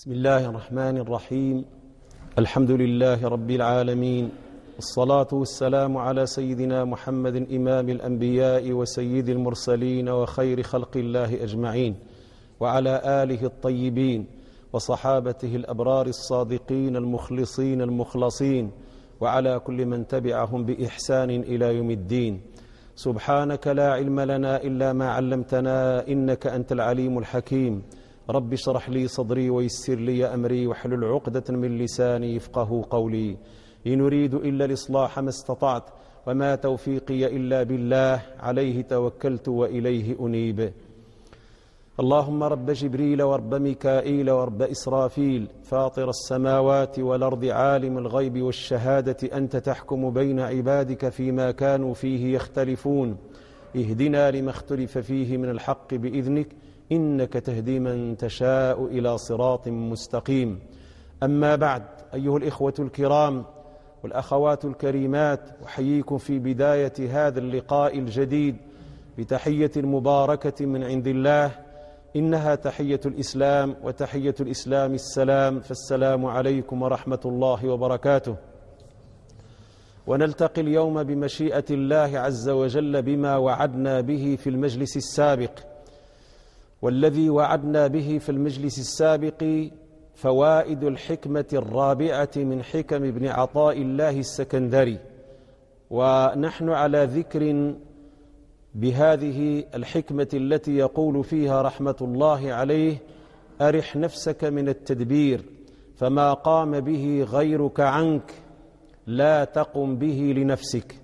بسم الله الرحمن الرحيم. الحمد لله رب العالمين، الصلاة والسلام على سيدنا محمد إمام الأنبياء وسيد المرسلين وخير خلق الله أجمعين، وعلى آله الطيبين وصحابته الأبرار الصادقين المخلصين المخلصين، وعلى كل من تبعهم بإحسان إلى يوم الدين. سبحانك لا علم لنا إلا ما علمتنا إنك أنت العليم الحكيم. رب اشرح لي صدري ويسر لي أمري واحلل عقدة من لساني يفقه قولي. إن أريد إلا الإصلاح ما استطعت، وما توفيقي إلا بالله، عليه توكلت وإليه أنيب. اللهم رب جبريل ورب ميكائيل ورب إسرافيل، فاطر السماوات والأرض، عالم الغيب والشهادة، أنت تحكم بين عبادك فيما كانوا فيه يختلفون. اهدنا لما اختلف فيه من الحق بإذنك، إنك تهدي من تشاء إلى صراط مستقيم. أما بعد، أيها الإخوة الكرام والأخوات الكريمات، أحييكم في بداية هذا اللقاء الجديد بتحية مباركة من عند الله، إنها تحية الإسلام، وتحية الإسلام السلام، فالسلام عليكم ورحمة الله وبركاته. ونلتقي اليوم بمشيئة الله عز وجل بما وعدنا به في المجلس السابق، والذي وعدنا به في المجلس السابق فوائد الحكمة الرابعة من حكم ابن عطاء الله السكندري. ونحن على ذكر بهذه الحكمة التي يقول فيها رحمة الله عليه: أرح نفسك من التدبير، فما قام به غيرك عنك لا تقم به لنفسك.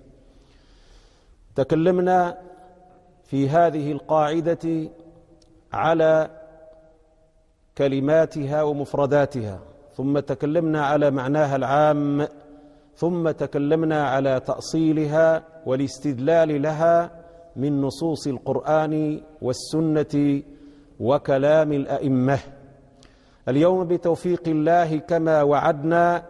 تكلمنا في هذه القاعدة على كلماتها ومفرداتها، ثم تكلمنا على معناها العام، ثم تكلمنا على تأصيلها والاستدلال لها من نصوص القرآن والسنة وكلام الأئمة. اليوم بتوفيق الله كما وعدنا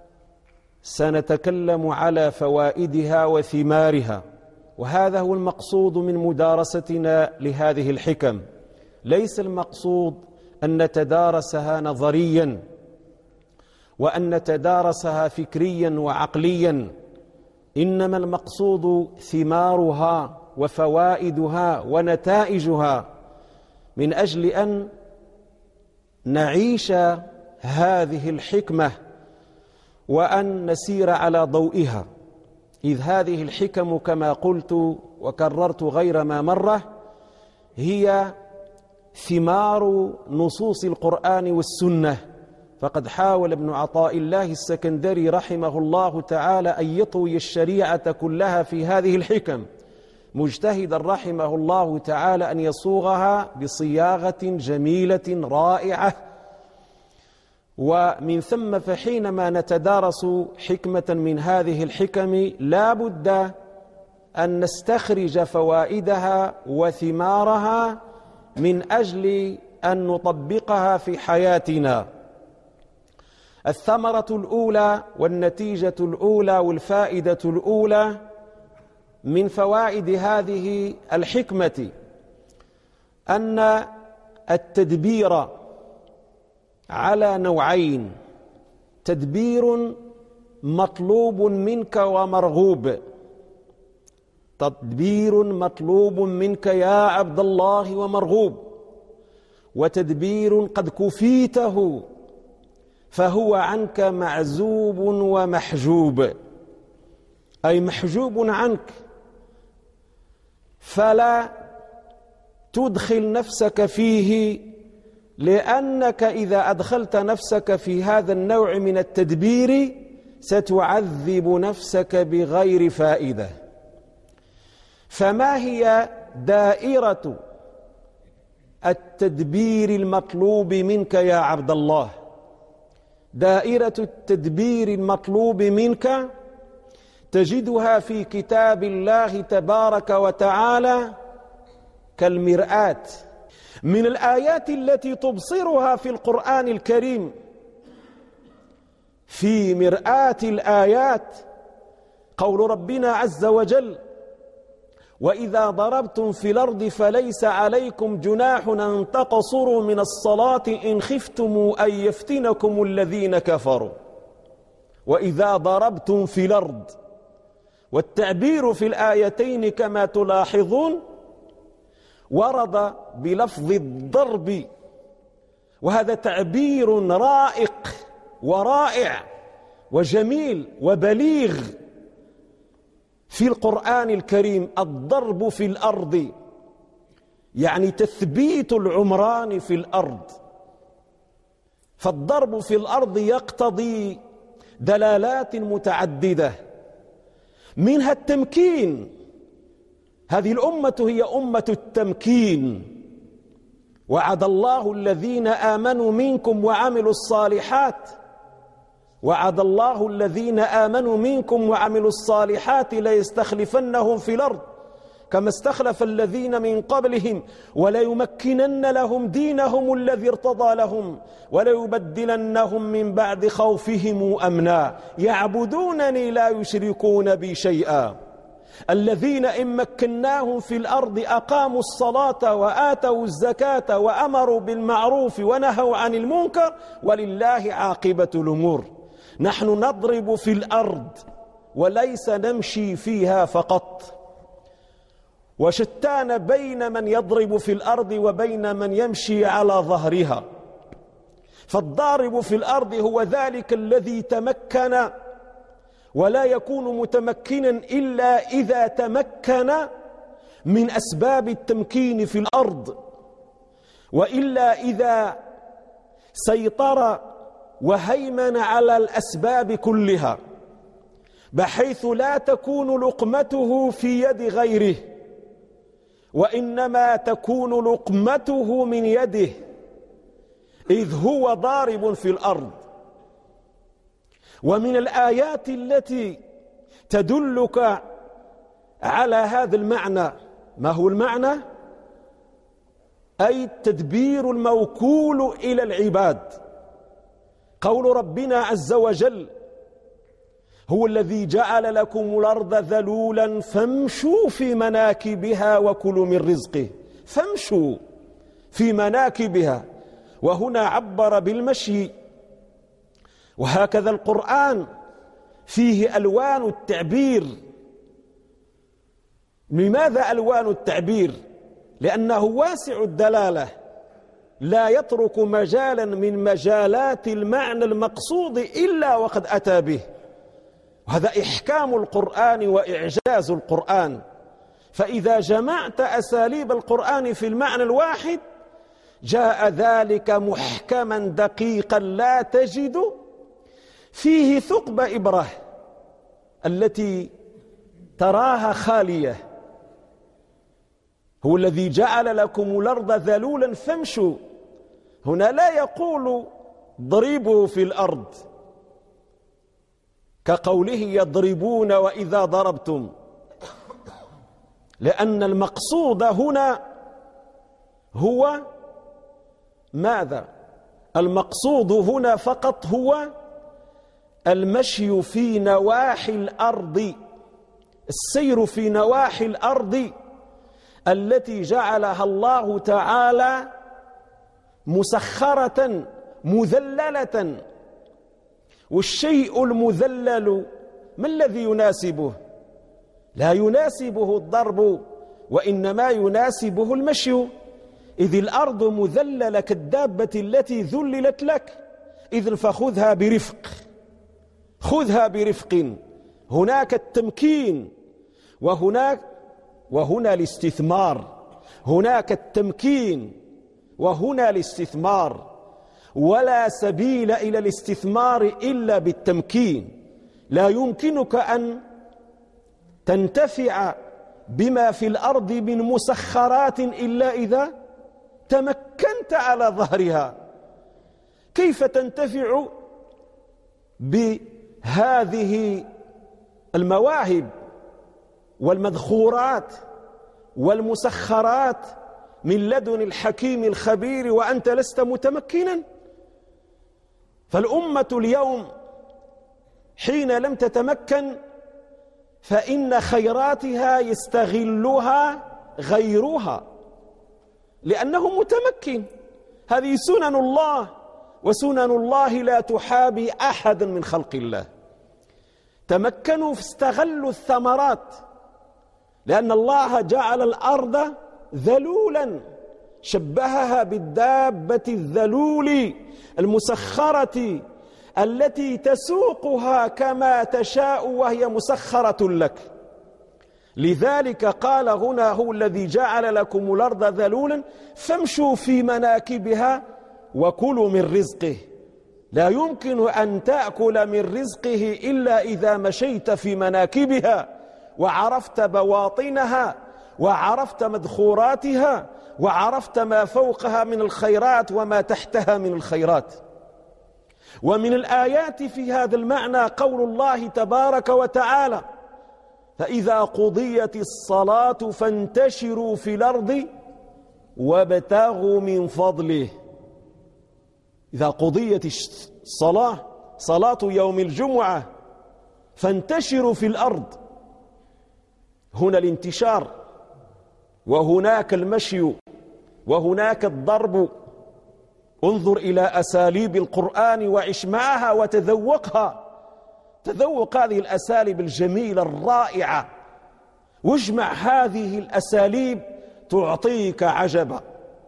سنتكلم على فوائدها وثمارها، وهذا هو المقصود من مدارستنا لهذه الحكم. ليس المقصود أن نتدارسها نظريا وأن نتدارسها فكريا وعقليا، إنما المقصود ثمارها وفوائدها ونتائجها، من أجل أن نعيش هذه الحكمة وأن نسير على ضوئها. إذ هذه الحكم كما قلت وكررت غير ما مرة هي ثمار نصوص القرآن والسنة. فقد حاول ابن عطاء الله السكندري رحمه الله تعالى أن يطوي الشريعة كلها في هذه الحكم، مجتهدا رحمه الله تعالى أن يصوغها بصياغة جميلة رائعة. ومن ثم فحينما نتدارس حكمة من هذه الحكم لا بد أن نستخرج فوائدها وثمارها من أجل أن نطبقها في حياتنا. الثمرة الأولى والنتيجة الأولى والفائدة الأولى من فوائد هذه الحكمة أن التدبير على نوعين: تدبير مطلوب منك ومرغوب، تدبير مطلوب منك يا عبد الله ومرغوب، وتدبير قد كفيته فهو عنك معزوب ومحجوب، أي محجوب عنك، فلا تدخل نفسك فيه، لأنك إذا أدخلت نفسك في هذا النوع من التدبير ستعذب نفسك بغير فائدة. فما هي دائرة التدبير المطلوب منك يا عبد الله؟ دائرة التدبير المطلوب منك تجدها في كتاب الله تبارك وتعالى كالمرآة. من الآيات التي تبصرها في القرآن الكريم في مرآة الآيات قول ربنا عز وجل: وإذا ضربتم في الأرض فليس عليكم جناح أن تقصروا من الصلاة إن خفتم أن يفتنكم الذين كفروا. وإذا ضربتم في الأرض، والتعبير في الآيتين كما تلاحظون ورد بلفظ الضرب، وهذا تعبير رائق ورائع وجميل وبليغ في القرآن الكريم. الضرب في الأرض يعني تثبيت العمران في الأرض. فالضرب في الأرض يقتضي دلالات متعددة، منها التمكين. هذه الأمة هي أمة التمكين. وعد الله الذين آمنوا منكم وعملوا الصالحات، وعد الله الذين آمنوا منكم وعملوا الصالحات ليستخلفنهم في الأرض كما استخلف الذين من قبلهم وليمكنن لهم دينهم الذي ارتضى لهم وليبدلنهم من بعد خوفهم أمنا يعبدونني لا يشركون بي شيئا. الذين إن مكناهم في الأرض أقاموا الصلاة وآتوا الزكاة وأمروا بالمعروف ونهوا عن المنكر ولله عاقبة الأمور. نحن نضرب في الأرض وليس نمشي فيها فقط، وشتان بين من يضرب في الأرض وبين من يمشي على ظهرها. فالضارب في الأرض هو ذلك الذي تمكن، ولا يكون متمكنا إلا إذا تمكن من أسباب التمكين في الأرض، وإلا إذا سيطر وهيمن على الأسباب كلها، بحيث لا تكون لقمته في يد غيره، وإنما تكون لقمته من يده، إذ هو ضارب في الأرض. ومن الآيات التي تدلك على هذا المعنى، ما هو المعنى؟ أي التدبير الموكول إلى العباد. قول ربنا عز وجل: هو الذي جعل لكم الأرض ذلولا فامشوا في مناكبها وكلوا من رزقه. فامشوا في مناكبها، وهنا عبر بالمشي. وهكذا القرآن فيه ألوان التعبير. لماذا ألوان التعبير؟ لأنه واسع الدلالة، لا يترك مجالا من مجالات المعنى المقصود إلا وقد أتى به. وهذا إحكام القرآن وإعجاز القرآن. فإذا جمعت أساليب القرآن في المعنى الواحد جاء ذلك محكما دقيقا لا تجد فيه ثقب إبرة التي تراها خالية. هو الذي جعل لكم الأرض ذلولا فامشوا. هنا لا يقول ضربوا في الأرض كقوله يضربون وإذا ضربتم، لأن المقصود هنا هو ماذا؟ المقصود هنا فقط هو المشي في نواحي الأرض، السير في نواحي الأرض التي جعلها الله تعالى مسخرة مذللة. والشيء المذلل ما الذي يناسبه؟ لا يناسبه الضرب، وإنما يناسبه المشي، إذ الأرض مذللة كالدابة التي ذللت لك. إذن فخذها برفق، خذها برفق. هناك التمكين وهنا الاستثمار. هناك التمكين وهنا الاستثمار، ولا سبيل إلى الاستثمار إلا بالتمكين. لا يمكنك أن تنتفع بما في الأرض من مسخرات إلا إذا تمكنت على ظهرها. كيف تنتفع بهذه المواهب والمذخورات والمسخرات من لدن الحكيم الخبير وأنت لست متمكنا؟ فالأمة اليوم حين لم تتمكن فإن خيراتها يستغلها غيرها لأنه متمكن. هذه سنن الله، وسنن الله لا تحابي أحد من خلق الله. تمكنوا فاستغلوا الثمرات، لأن الله جعل الأرض ذلولا، شبهها بالدابة الذلول المسخرة التي تسوقها كما تشاء وهي مسخرة لك. لذلك قال هنا: هو الذي جعل لكم الأرض ذلولا فامشوا في مناكبها وكلوا من رزقه. لا يمكن أن تأكل من رزقه إلا إذا مشيت في مناكبها وعرفت بواطنها وعرفت مدخوراتها وعرفت ما فوقها من الخيرات وما تحتها من الخيرات. ومن الآيات في هذا المعنى قول الله تبارك وتعالى: فإذا قضيت الصلاة فانتشروا في الأرض وابتغوا من فضله. إذا قضيت الصلاة، صلاة يوم الجمعة، فانتشروا في الأرض. هنا الانتشار، وهناك المشي، وهناك الضرب. انظر إلى أساليب القرآن وعش معها وتذوقها، تذوق هذه الأساليب الجميلة الرائعة، واجمع هذه الأساليب تعطيك عجبا.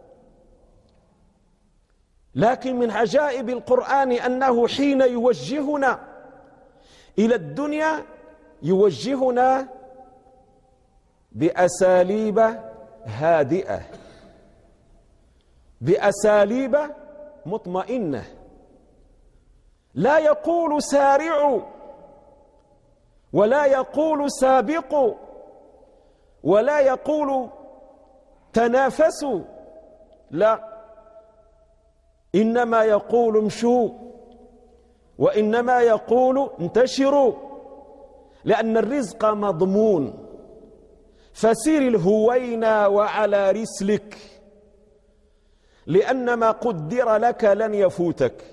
لكن من عجائب القرآن أنه حين يوجهنا إلى الدنيا يوجهنا بأساليب هادئة، بأساليب مطمئنة. لا يقول سارعوا، ولا يقول سابقوا، ولا يقول تنافسوا، لا، إنما يقول امشوا، وإنما يقول انتشروا، لأن الرزق مضمون. فسير الهوينا وعلى رسلك، لأن ما قدر لك لن يفوتك.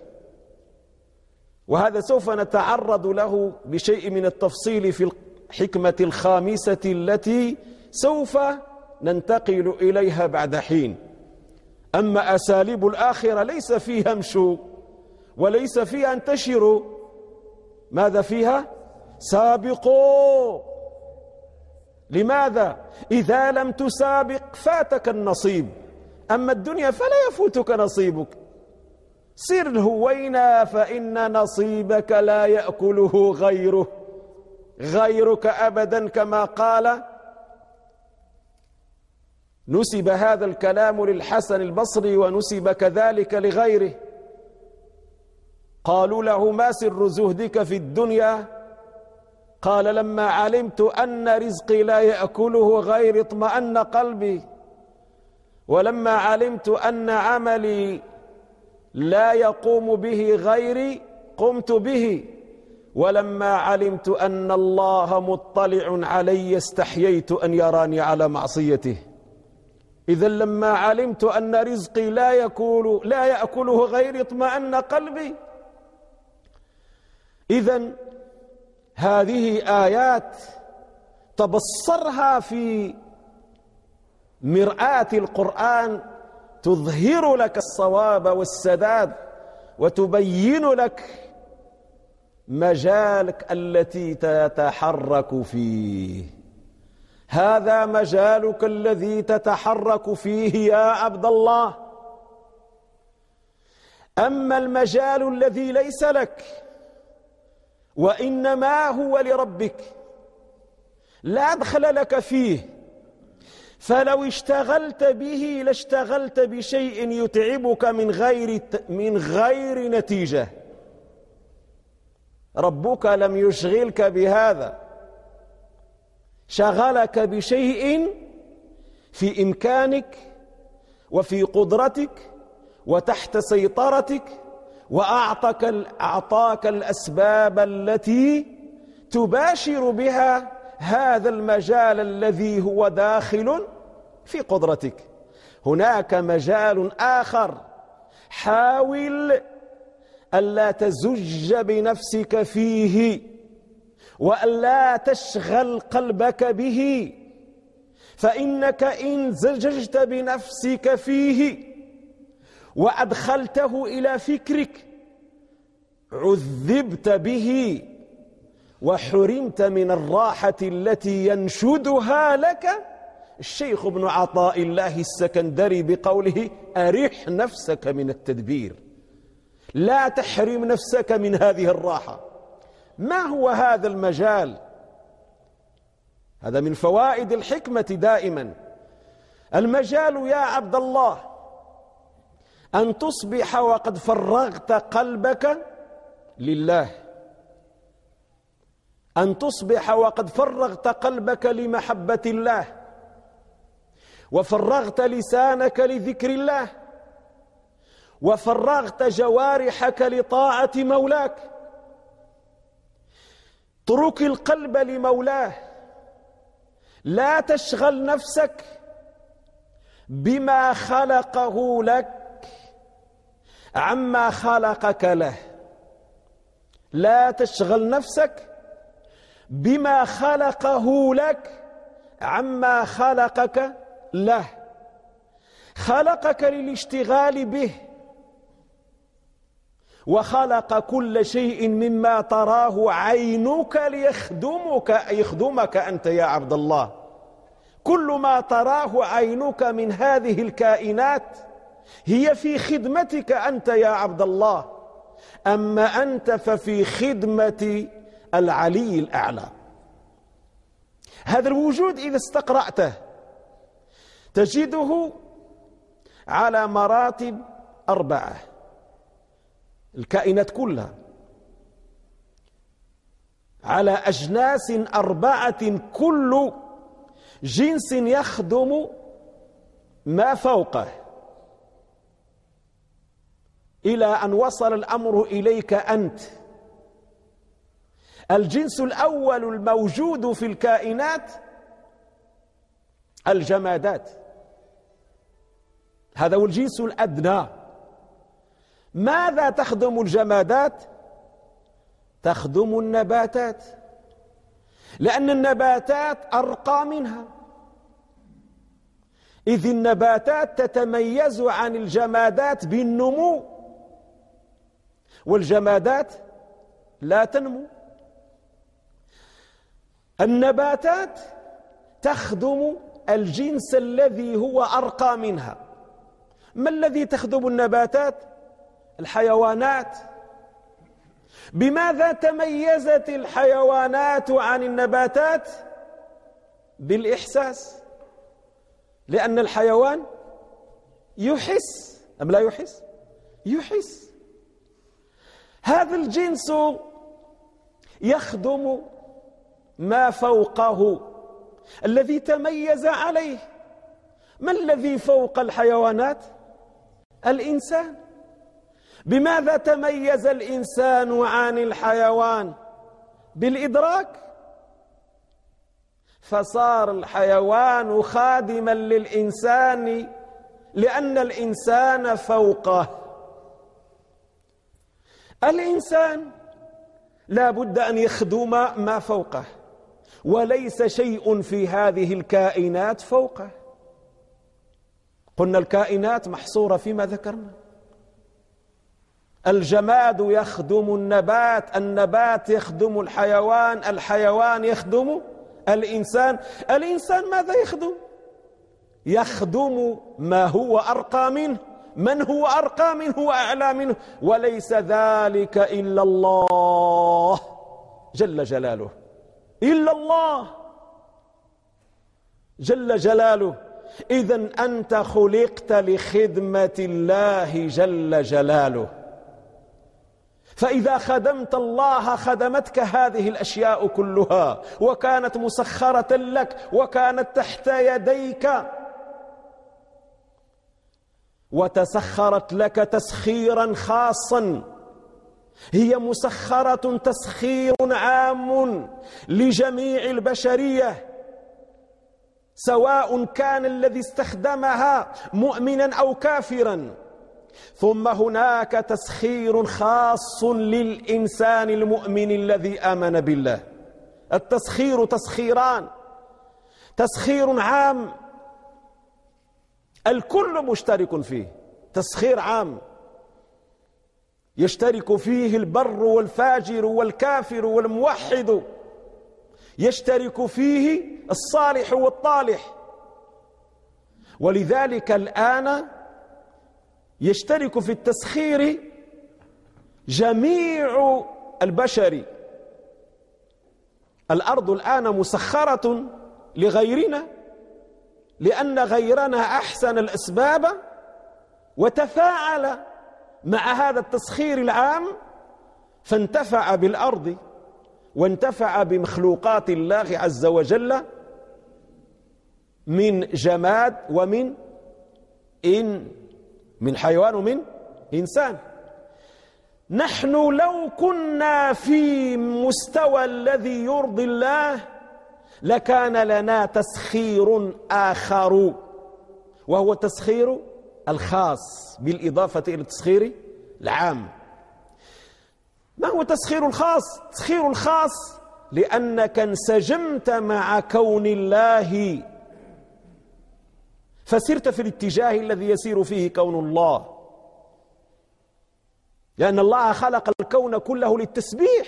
وهذا سوف نتعرض له بشيء من التفصيل في الحكمة الخامسة التي سوف ننتقل إليها بعد حين. أما أساليب الآخرة ليس فيها امشوا وليس فيها انتشروا، ماذا فيها؟ سابقوا. لماذا؟ إذا لم تسابق فاتك النصيب، أما الدنيا فلا يفوتك نصيبك. سر الهوينا فإن نصيبك لا يأكله غيرك أبدا، كما قال. نسب هذا الكلام للحسن البصري ونسب كذلك لغيره. قالوا له: ما سر زهدك في الدنيا؟ قال: لما علمت أن رزقي لا يأكله غيري اطمأن قلبي، ولما علمت أن عملي لا يقوم به غيري قمت به، ولما علمت أن الله مطلع علي استحييت أن يراني على معصيته. إذا لما علمت أن رزقي لا يأكله غيري اطمأن قلبي. إذن هذه آيات تبصرها في مرآة القرآن، تظهر لك الصواب والسداد، وتبين لك مجالك التي تتحرك فيه. هذا مجالك الذي تتحرك فيه يا عبد الله. أما المجال الذي ليس لك وإنما هو لربك لا دخل لك فيه، فلو اشتغلت به لاشتغلت بشيء يتعبك من غير نتيجة. ربك لم يشغلك بهذا، شغلك بشيء في إمكانك وفي قدرتك وتحت سيطرتك، وأعطاك الأسباب التي تباشر بها هذا المجال الذي هو داخل في قدرتك. هناك مجال آخر، حاول ألا تزج بنفسك فيه، وأن لا تشغل قلبك به، فإنك إن زججت بنفسك فيه وأدخلته إلى فكرك عذبت به وحرمت من الراحة التي ينشدها لك الشيخ ابن عطاء الله السكندري بقوله: أرح نفسك من التدبير، لا تحرم نفسك من هذه الراحة. ما هو هذا المجال؟ هذا من فوائد الحكمة دائما. المجال يا عبد الله أن تصبح وقد فرغت قلبك لله، أن تصبح وقد فرغت قلبك لمحبة الله، وفرغت لسانك لذكر الله، وفرغت جوارحك لطاعة مولاك. اترك القلب لمولاه، لا تشغل نفسك بما خلقه لك عما خلقك له، لا تشغل نفسك بما خلقه لك عما خلقك له. خلقك للاشتغال به، وخلق كل شيء مما تراه عينك يخدمك أنت يا عبد الله. كل ما تراه عينك من هذه الكائنات هي في خدمتك أنت يا عبد الله، أما أنت ففي خدمة العلي الأعلى. هذا الوجود إذا استقرأته تجده على مراتب 4، الكائنات كلها على أجناس 4، كل جنس يخدم ما فوقه، إلى أن وصل الأمر إليك أنت. الجنس الأول الموجود في الكائنات الجمادات، هذا هو الجنس الأدنى. ماذا تخدم الجمادات؟ تخدم النباتات، لأن النباتات أرقى منها، إذ النباتات تتميز عن الجمادات بالنمو، والجمادات لا تنمو. النباتات تخدم الجنس الذي هو أرقى منها. ما الذي تخدم النباتات؟ الحيوانات. بماذا تميزت الحيوانات عن النباتات؟ بالإحساس، لأن الحيوان يحس أم لا يحس؟ يحس. هذا الجنس يخدم ما فوقه الذي تميز عليه. ما الذي فوق الحيوانات؟ الإنسان. بماذا تميز الإنسان عن الحيوان؟ بالإدراك، فصار الحيوان خادما للإنسان لأن الإنسان فوقه. الإنسان لا بد أن يخدم ما فوقه، وليس شيء في هذه الكائنات فوقه. قلنا الكائنات محصورة فيما ذكرنا. الجماد يخدم النبات، النبات يخدم الحيوان، الحيوان يخدم الإنسان. الإنسان ماذا يخدم؟ يخدم ما هو أرقى منه. من هو أرقى منه وأعلى منه؟ وليس ذلك إلا الله جل جلاله، إلا الله جل جلاله. إذن أنت خلقت لخدمة الله جل جلاله، فإذا خدمت الله خدمتك هذه الأشياء كلها، وكانت مسخرة لك، وكانت تحت يديك، وتسخرت لك تسخيرا خاصا. هي مسخرة تسخير عام لجميع البشرية، سواء كان الذي استخدمها مؤمنا أو كافرا. ثم هناك تسخير خاص للإنسان المؤمن الذي آمن بالله. التسخير تسخيران: تسخير عام الكل مشترك فيه، تسخير عام يشترك فيه البر والفاجر والكافر والموحد، يشترك فيه الصالح والطالح. ولذلك الآن يشترك في التسخير جميع البشر. الأرض الآن مسخرة لغيرنا، لأن غيرنا أحسن الأسباب وتفاعل مع هذا التسخير العام، فانتفع بالأرض وانتفع بمخلوقات الله عز وجل من جماد ومن من حيوان ومن إنسان. نحن لو كنا في مستوى الذي يرضي الله لكان لنا تسخير آخر، وهو التسخير الخاص بالإضافة إلى التسخير العام. ما هو التسخير الخاص؟ التسخير الخاص لأنك انسجمت مع كون الله فسرت في الاتجاه الذي يسير فيه كون الله، لأن الله خلق الكون كله للتسبيح: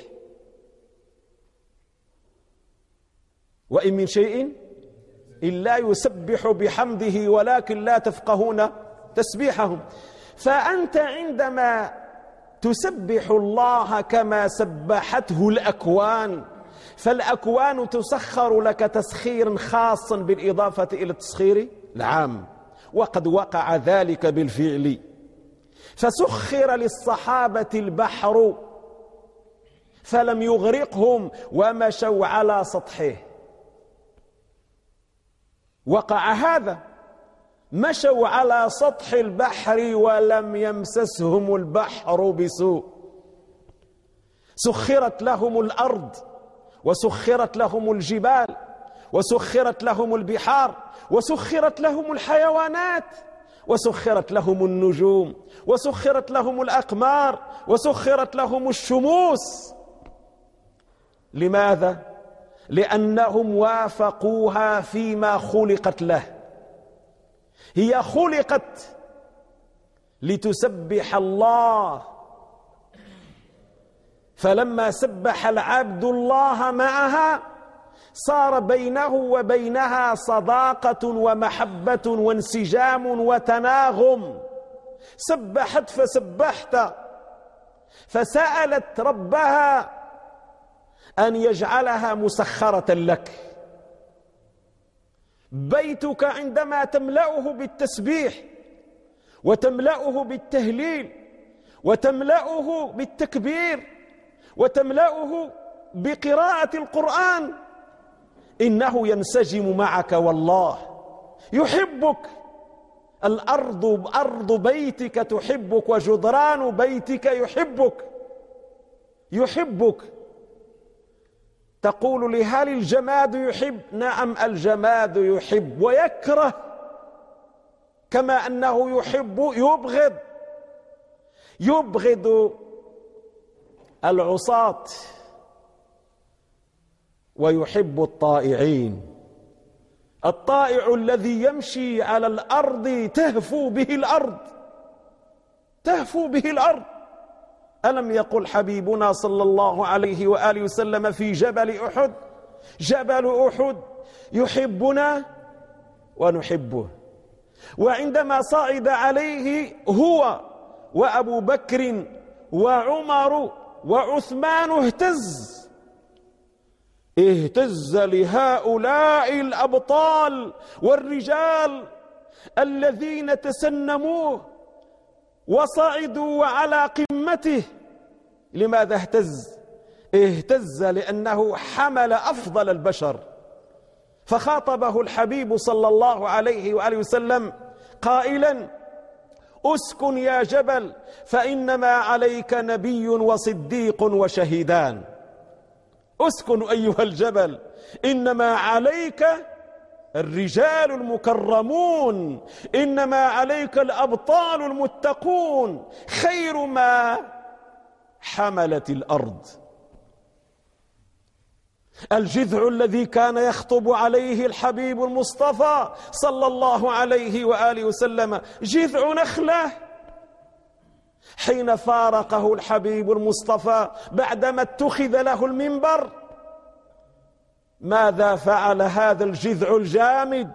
وإن من شيء إلا يسبح بحمده ولكن لا تفقهون تسبيحهم. فأنت عندما تسبح الله كما سبحته الأكوان، فالأكوان تسخر لك تسخيرا خاصا بالإضافة إلى التسخير العام، وقد وقع ذلك بالفعل. فسخر للصحابة البحر فلم يغرقهم ومشوا على سطحه. وقع هذا، مشوا على سطح البحر ولم يمسسهم البحر بسوء. سخرت لهم الأرض، وسخرت لهم الجبال، وسخرت لهم البحار، وسخرت لهم الحيوانات، وسخرت لهم النجوم، وسخرت لهم الأقمار، وسخرت لهم الشموس. لماذا؟ لأنهم وافقوها فيما خلقت له. هي خلقت لتسبح الله، فلما سبح العبد الله معها صار بينه وبينها صداقة ومحبة وانسجام وتناغم. سبحت فسبحت، فسألت ربها أن يجعلها مسخرة لك. بيتك عندما تملأه بالتسبيح وتملأه بالتهليل وتملأه بالتكبير وتملأه بقراءة القرآن، إنه ينسجم معك والله يحبك. الأرض أرض بيتك تحبك، وجدران بيتك يحبك. تقول لي: هل الجماد يحب؟ نعم، الجماد يحب ويكره، كما أنه يحب يبغض العصاة ويحب الطائعين. الطائع الذي يمشي على الأرض تهفو به الأرض. ألم يقل حبيبنا صلى الله عليه وآله وسلم في جبل أحد: جبل أحد يحبنا ونحبه. وعندما صعد عليه هو وأبو بكر وعمر وعثمان اهتز لهؤلاء الأبطال والرجال الذين تسنموه وصعدوا على قمته. لماذا اهتز لأنه حمل أفضل البشر. فخاطبه الحبيب صلى الله عليه وآله وسلم قائلا: أسكن يا جبل، فإنما عليك نبي وصديق وشهيدان. أسكن أيها الجبل، إنما عليك الرجال المكرمون، إنما عليك الأبطال المتقون، خير ما حملت الأرض. الجذع الذي كان يخطب عليه الحبيب المصطفى صلى الله عليه وآله وسلم جذع نخلة. حين فارقه الحبيب المصطفى بعدما اتخذ له المنبر، ماذا فعل هذا الجذع الجامد؟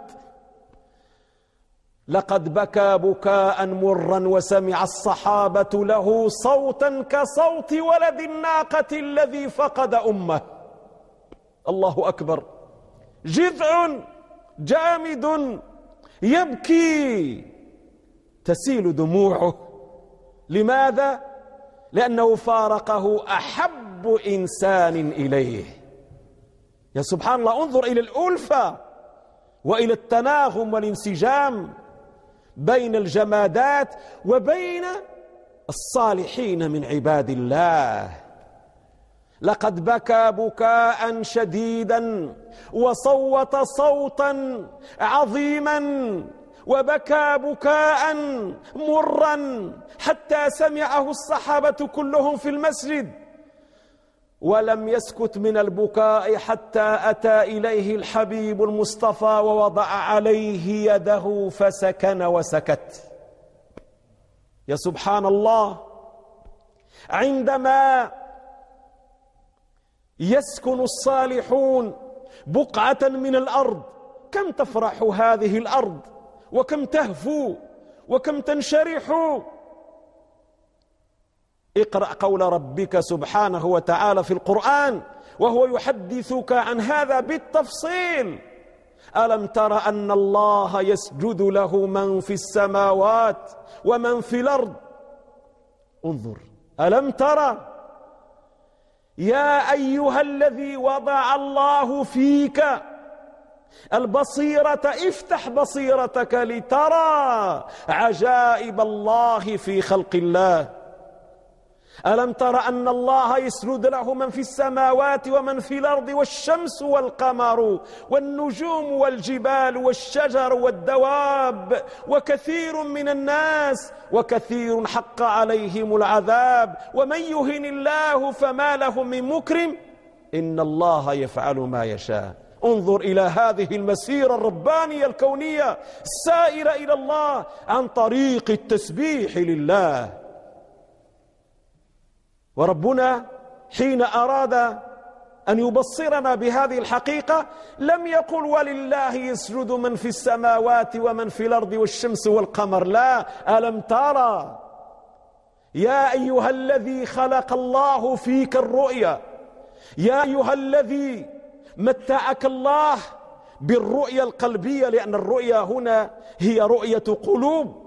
لقد بكى بكاء مرا، وسمع الصحابة له صوتا كصوت ولد الناقة الذي فقد أمه. الله أكبر. جذع جامد يبكي تسيل دموعه. لماذا؟ لأنه فارقه أحب إنسان إليه. يا سبحان الله، انظر إلى الألفة وإلى التناغم والانسجام بين الجمادات وبين الصالحين من عباد الله. لقد بكى بكاء شديدا وصوت صوتا عظيما، وبكى بكاء مرا حتى سمعه الصحابة كلهم في المسجد، ولم يسكت من البكاء حتى أتى إليه الحبيب المصطفى ووضع عليه يده فسكن وسكت. يا سبحان الله، عندما يسكن الصالحون بقعة من الأرض كم تفرح هذه الأرض، وكم تهفو، وكم تنشرح. اقرأ قول ربك سبحانه وتعالى في القرآن وهو يحدثك عن هذا بالتفصيل. ألم تر أن الله يسجد له من في السماوات ومن في الأرض؟ انظر، ألم ترى يا أيها الذي وضع الله فيك البصيرة، افتح بصيرتك لترى عجائب الله في خلق الله. ألم تر أن الله يسجد له من في السماوات ومن في الأرض، والشمس والقمر والنجوم والجبال والشجر والدواب وكثير من الناس، وكثير حق عليهم العذاب، ومن يهن الله فما له من مكرم، إن الله يفعل ما يشاء. انظر إلى هذه المسيرة الربانية الكونية السائرة إلى الله عن طريق التسبيح لله. وربنا حين أراد أن يبصرنا بهذه الحقيقة لم يقل ولله يسجد من في السماوات ومن في الأرض والشمس والقمر، لا. ألم ترى يا أيها الذي خلق الله فيك الرؤيا، يا أيها الذي متعك الله بالرؤيا القلبية، لأن الرؤيا هنا هي رؤية قلوب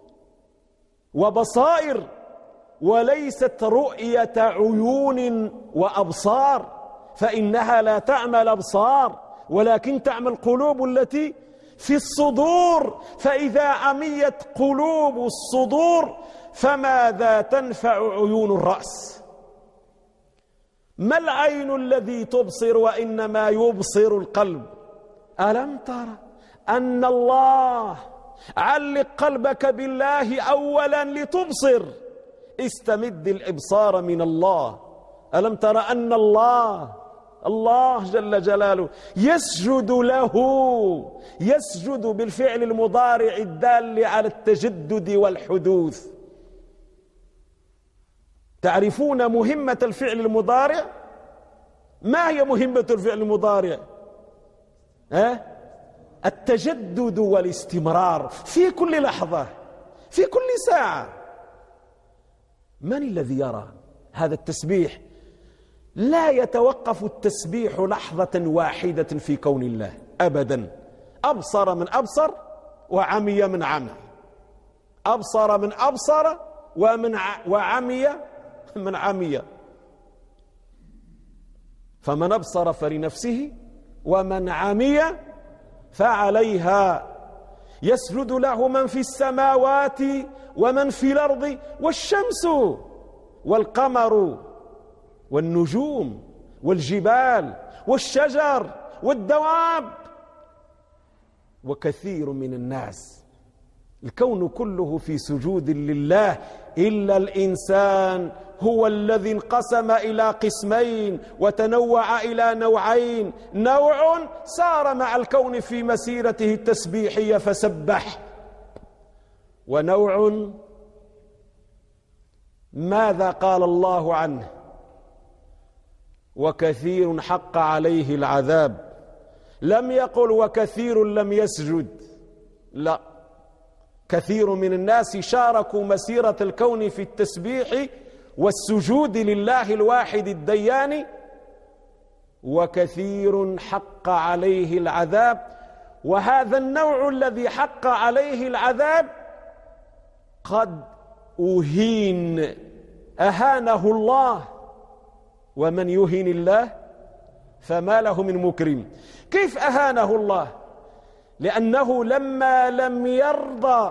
وبصائر، وليست رؤية عيون وأبصار، فإنها لا تعمى الأبصار ولكن تعمى القلوب التي في الصدور. فإذا عميت قلوب الصدور فماذا تنفع عيون الرأس؟ ما العين الذي تبصر وإنما يبصر القلب؟ ألم ترى أن الله علق قلبك بالله أولا لتبصر، استمد الإبصار من الله. ألم ترى أن الله جل جلاله يسجد له، يسجد بالفعل المضارع الدال على التجدد والحدوث. تعرفون مهمة الفعل المضارع؟ ما هي مهمة الفعل المضارع؟ التجدد والاستمرار في كل لحظة، في كل ساعة. من الذي يرى هذا التسبيح؟ لا يتوقف التسبيح لحظة واحدة في كون الله أبدا. أبصر من أبصر وعمي من عمي، أبصر من أبصر وعمي من عمي. فمن أبصر فلنفسه ومن عمي فعليها. يسجد له من في السماوات ومن في الأرض، والشمس والقمر والنجوم والجبال والشجر والدواب وكثير من الناس. الكون كله في سجود لله إلا الإنسان هو الذي انقسم إلى قسمين وتنوع إلى نوعين: نوع سار مع الكون في مسيرته التسبيحية فسبح، ونوع ماذا قال الله عنه؟ وكثير حق عليه العذاب. لم يقل وكثير لم يسجد، لا، كثير من الناس شاركوا مسيرة الكون في التسبيح والسجود لله الواحد الديان، وكثير حق عليه العذاب. وهذا النوع الذي حق عليه العذاب قد أهانه الله، ومن يهن الله فما له من مكرم. كيف أهانه الله؟ لأنه لما لم يرضى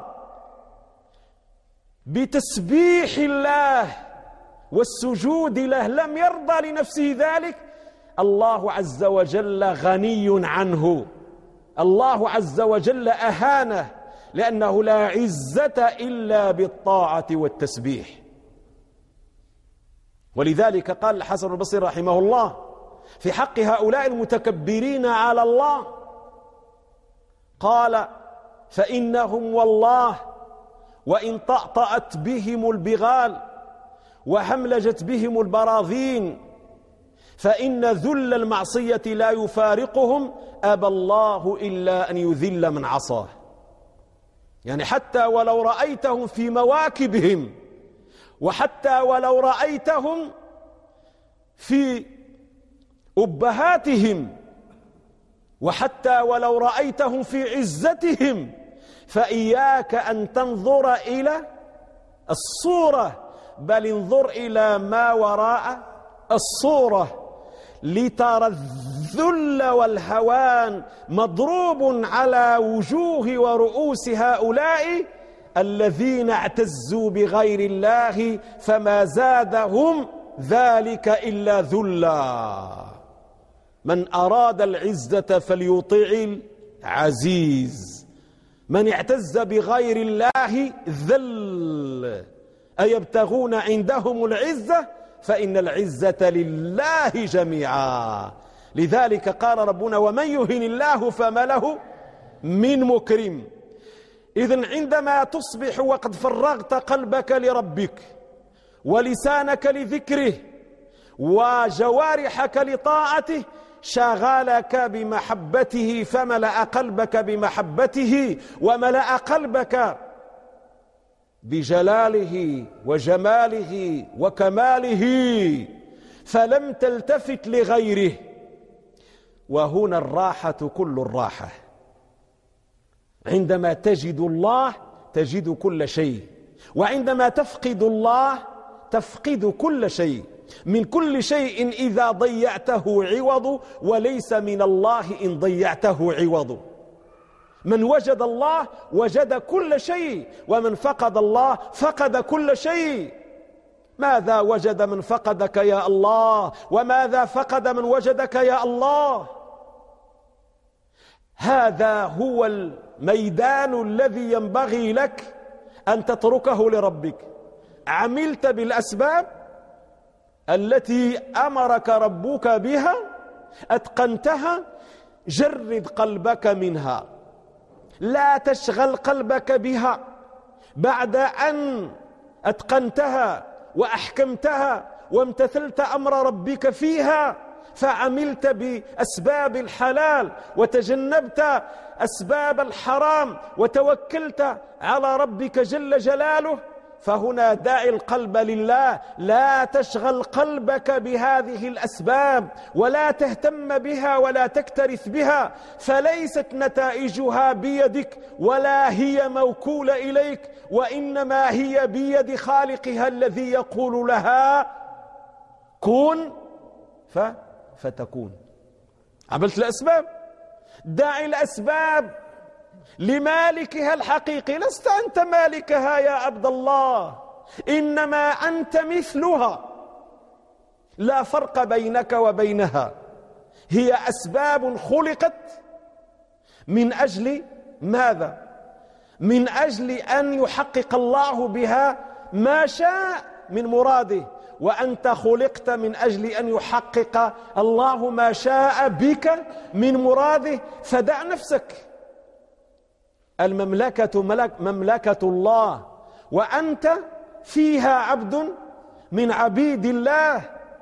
بتسبيح الله والسجود له، لم يرضى لنفسه ذلك، الله عز وجل غني عنه، الله عز وجل أهانه، لأنه لا عزة إلا بالطاعة والتسبيح. ولذلك قال الحسن البصري رحمه الله في حق هؤلاء المتكبرين على الله، قال: فإنهم والله وإن طأطأت بهم البغال وهملجت بهم البراذين فإن ذل المعصية لا يفارقهم، أبى الله إلا أن يذل من عصاه. يعني حتى ولو رأيتهم في مواكبهم، وحتى ولو رأيتهم في أبهاتهم، وحتى ولو رأيتهم في عزتهم، فإياك أن تنظر إلى الصورة، بل انظر إلى ما وراء الصورة لترى الذل والهوان مضروب على وجوه ورؤوس هؤلاء الذين اعتزوا بغير الله، فما زادهم ذلك إلا ذلا. من أراد العزة فليطع العزيز، من اعتز بغير الله ذل. أيبتغون عندهم العزة؟ فإن العزة لله جميعا. لذلك قال ربنا: ومن يهن الله فما له من مكرم. إذن عندما تصبح وقد فرغت قلبك لربك ولسانك لذكره وجوارحك لطاعته، شغلك بمحبته، فملأ قلبك بمحبته وملأ قلبك بجلاله وجماله وكماله، فلم تلتفت لغيره. وهنا الراحة كل الراحة. عندما تجد الله تجد كل شيء، وعندما تفقد الله تفقد كل شيء. من كل شيء إذا ضيعته عوض، وليس من الله إن ضيعته عوض. من وجد الله وجد كل شيء، ومن فقد الله فقد كل شيء. ماذا وجد من فقدك يا الله؟ وماذا فقد من وجدك يا الله؟ هذا هو الميدان الذي ينبغي لك أن تتركه لربك. عملت بالأسباب التي أمرك ربك بها، أتقنتها، جرد قلبك منها، لا تشغل قلبك بها. بعد أن أتقنتها وأحكمتها وامتثلت أمر ربك فيها، فعملت بأسباب الحلال وتجنبت أسباب الحرام وتوكلت على ربك جل جلاله، فهنا دع القلب لله. لا تشغل قلبك بهذه الأسباب ولا تهتم بها ولا تكترث بها، فليست نتائجها بيدك ولا هي موكولة إليك، وإنما هي بيد خالقها الذي يقول لها كن فتكون. عملت الأسباب، دع الأسباب لمالكها الحقيقي. لست أنت مالكها يا عبد الله، إنما أنت مثلها، لا فرق بينك وبينها. هي أسباب خلقت من أجل ماذا؟ من أجل أن يحقق الله بها ما شاء من مراده. وأنت خلقت من أجل أن يحقق الله ما شاء بك من مراده، فدع نفسك. المملكة مملكة الله، وأنت فيها عبد من عبيد الله.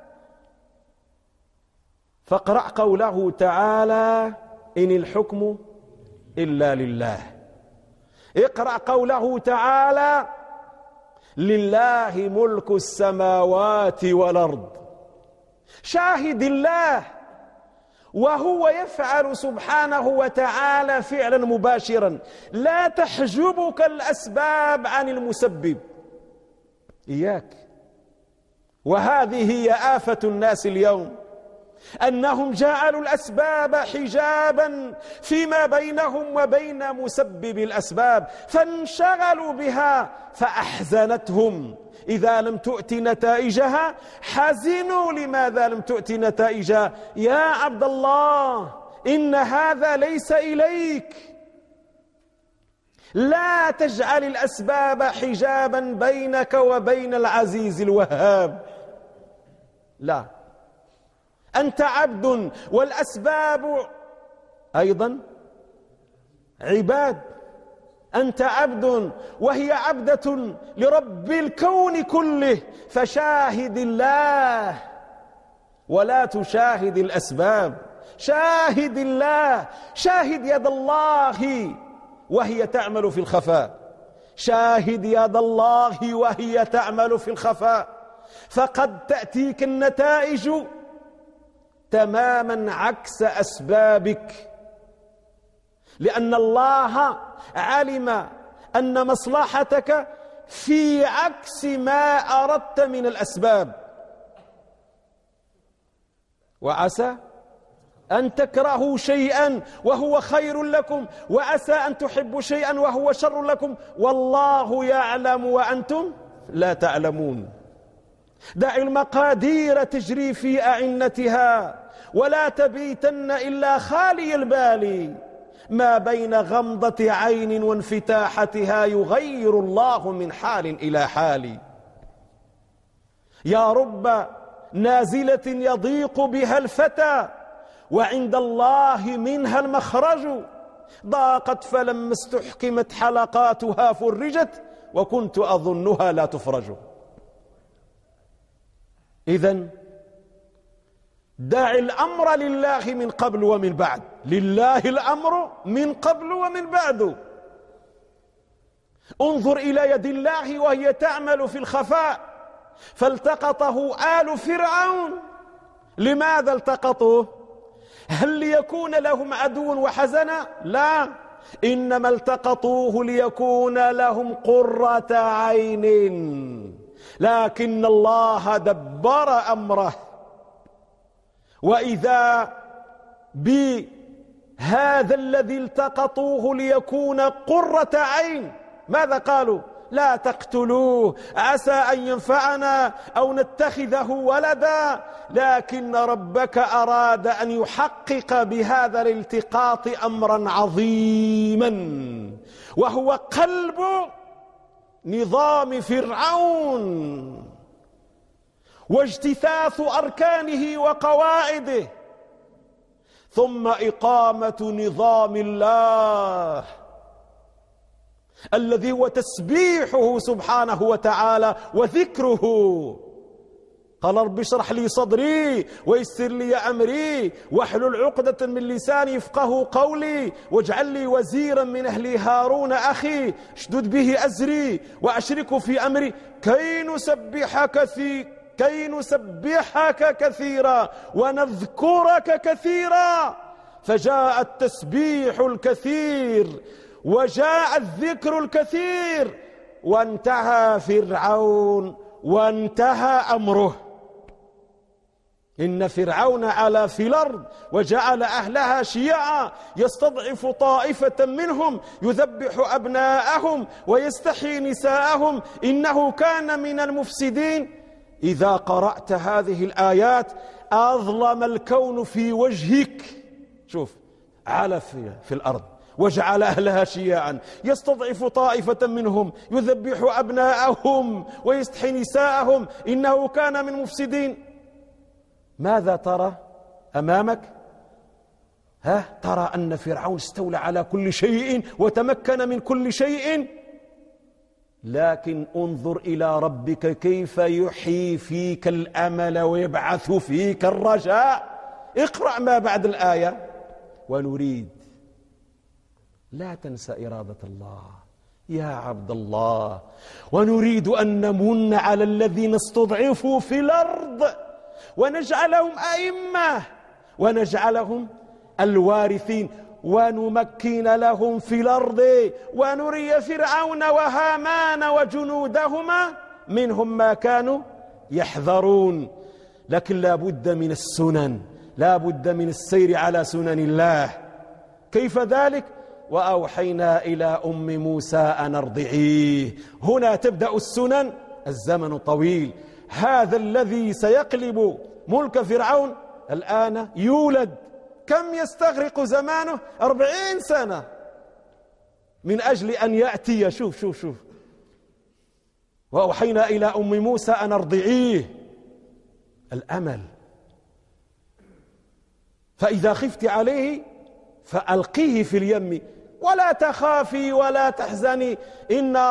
فاقرأ قوله تعالى: إن الحكم إلا لله. اقرأ قوله تعالى: لله ملك السماوات والأرض. شاهد الله وهو يفعل سبحانه وتعالى فعلا مباشرا، لا تحجبك الأسباب عن المسبب. إياك. وهذه هي آفة الناس اليوم، أنهم جعلوا الأسباب حجابا فيما بينهم وبين مسبب الأسباب، فانشغلوا بها فأحزنتهم. إذا لم تؤت نتائجها حزنوا لماذا لم تؤت نتائجها. يا عبد الله، إن هذا ليس إليك. لا تجعل الأسباب حجابا بينك وبين العزيز الوهاب. لا، أنت عبد، والأسباب أيضا عباد. أنت عبد وهي عبدة لرب الكون كله، فشاهد الله ولا تشاهد الأسباب. شاهد الله، شاهد يد الله وهي تعمل في الخفاء. شاهد يد الله وهي تعمل في الخفاء، فقد تأتيك النتائج تماما عكس أسبابك، لأن الله علم أن مصلحتك في عكس ما أردت من الأسباب. وعسى أن تكرهوا شيئا وهو خير لكم، وعسى أن تحبوا شيئا وهو شر لكم، والله يعلم وأنتم لا تعلمون. دع المقادير تجري في أعنتها، ولا تبيتن إلا خالي البال. ما بين غمضة عين وانفتاحتها يغير الله من حال إلى حال. يا رب نازلة يضيق بها الفتى، وعند الله منها المخرج. ضاقت فلما استحكمت حلقاتها فرجت، وكنت أظنها لا تفرج. إذن دع الأمر لله من قبل ومن بعد. لله الأمر من قبل ومن بعد. انظر إلى يد الله وهي تعمل في الخفاء، فالتقطه آل فرعون. لماذا التقطوه؟ هل ليكون لهم عدو وحزنا؟ لا، إنما التقطوه ليكون لهم قرة عين. لكن الله دبر أمره. وإذا بهذا الذي التقطوه ليكون قرة عين، ماذا قالوا؟ لا تقتلوه عسى أن ينفعنا أو نتخذه ولدا. لكن ربك أراد أن يحقق بهذا الالتقاط أمرا عظيما، وهو قلب نظام فرعون واجتثاث أركانه وقواعده، ثم إقامة نظام الله الذي هو تسبيحه سبحانه وتعالى وذكره. قال: رب اشرح لي صدري ويسر لي أمري واحلل عقدة من لساني يفقه قولي واجعل لي وزيرا من أهلي هارون أخي اشدد به أزري وأشركه في أمري كي نسبحك كثيرا ونذكرك كثيرا. فجاء التسبيح الكثير وجاء الذكر الكثير، وانتهى فرعون وانتهى أمره. إن فرعون علا في الأرض وجعل أهلها شيعا يستضعف طائفة منهم يذبح أبناءهم ويستحيي نساءهم إنه كان من المفسدين. إذا قرأت هذه الآيات أظلم الكون في وجهك. شوف، علا في الأرض وجعل أهلها شيعا يستضعف طائفة منهم يذبح أبناءهم ويستحيي نساءهم إنه كان من مفسدين. ماذا ترى أمامك؟ ترى أن فرعون استولى على كل شيء وتمكن من كل شيء، لكن انظر إلى ربك كيف يحيي فيك الأمل ويبعث فيك الرجاء. اقرأ ما بعد الآية: ونريد. لا تنسى إرادة الله يا عبد الله. ونريد أن نمن على الذين استضعفوا في الأرض ونجعلهم أئمة ونجعلهم الوارثين ونمكن لهم في الأرض ونري فرعون وهامان وجنودهما منهم ما كانوا يحذرون. لكن لا بد من السنن، لا بد من السير على سنن الله. كيف ذلك؟ وأوحينا إلى أم موسى أن أرضعيه. هنا تبدأ السنن. الزمن طويل. هذا الذي سيقلب ملك فرعون الآن يولد. كم يستغرق زمانه؟ 40 سنة من أجل أن يأتي. شوف وأوحينا إلى أم موسى أن أرضعيه. الأمل. فإذا خفت عليه فألقيه في اليم ولا تخافي ولا تحزني إنا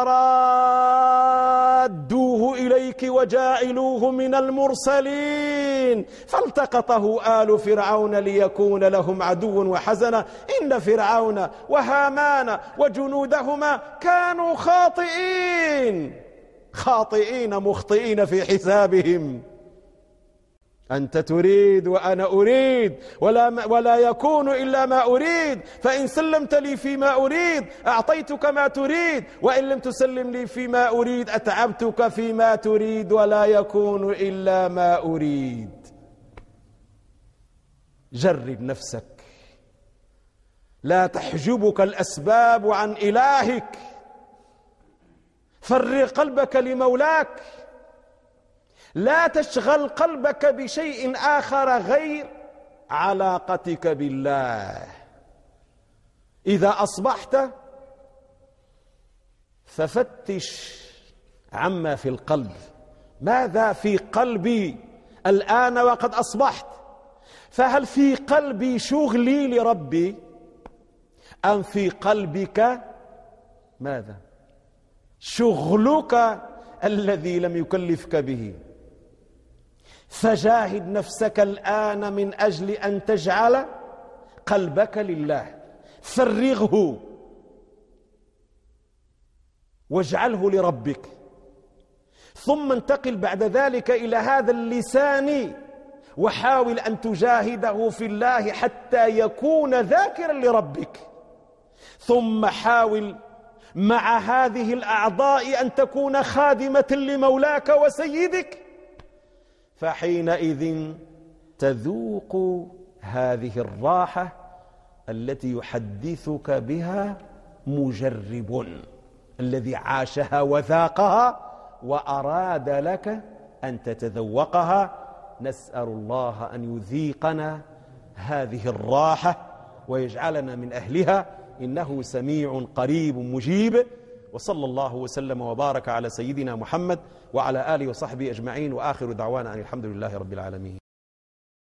رادوه إليك وجاعلوه من المرسلين. فالتقطه آل فرعون ليكون لهم عدوا وحزنا إن فرعون وهامان وجنودهما كانوا خاطئين مخطئين في حسابهم. أنت تريد وأنا أريد ولا يكون إلا ما أريد. فإن سلمت لي فيما أريد أعطيتك ما تريد، وإن لم تسلم لي فيما أريد أتعبتك فيما تريد ولا يكون إلا ما أريد. جرب نفسك. لا تحجبك الأسباب عن إلهك. فرغ قلبك لمولاك. لا تشغل قلبك بشيء آخر غير علاقتك بالله. إذا أصبحت ففتش عما في القلب. ماذا في قلبي الآن وقد أصبحت؟ فهل في قلبي شغلي لربي أم في قلبك ماذا؟ شغلك الذي لم يكلفك به. فجاهد نفسك الآن من أجل أن تجعل قلبك لله. فرغه واجعله لربك، ثم انتقل بعد ذلك إلى هذا اللسان وحاول أن تجاهده في الله حتى يكون ذاكرا لربك. ثم حاول مع هذه الأعضاء أن تكون خادمة لمولاك وسيدك، فحينئذ تذوق هذه الراحة التي يحدثك بها مجرب الذي عاشها وذاقها وأراد لك أن تتذوقها. نسأل الله أن يذيقنا هذه الراحة ويجعلنا من أهلها، إنه سميع قريب مجيب. وصلى الله وسلم وبارك على سيدنا محمد وعلى آله وصحبه أجمعين، وآخر دعوانا أن الحمد لله رب العالمين.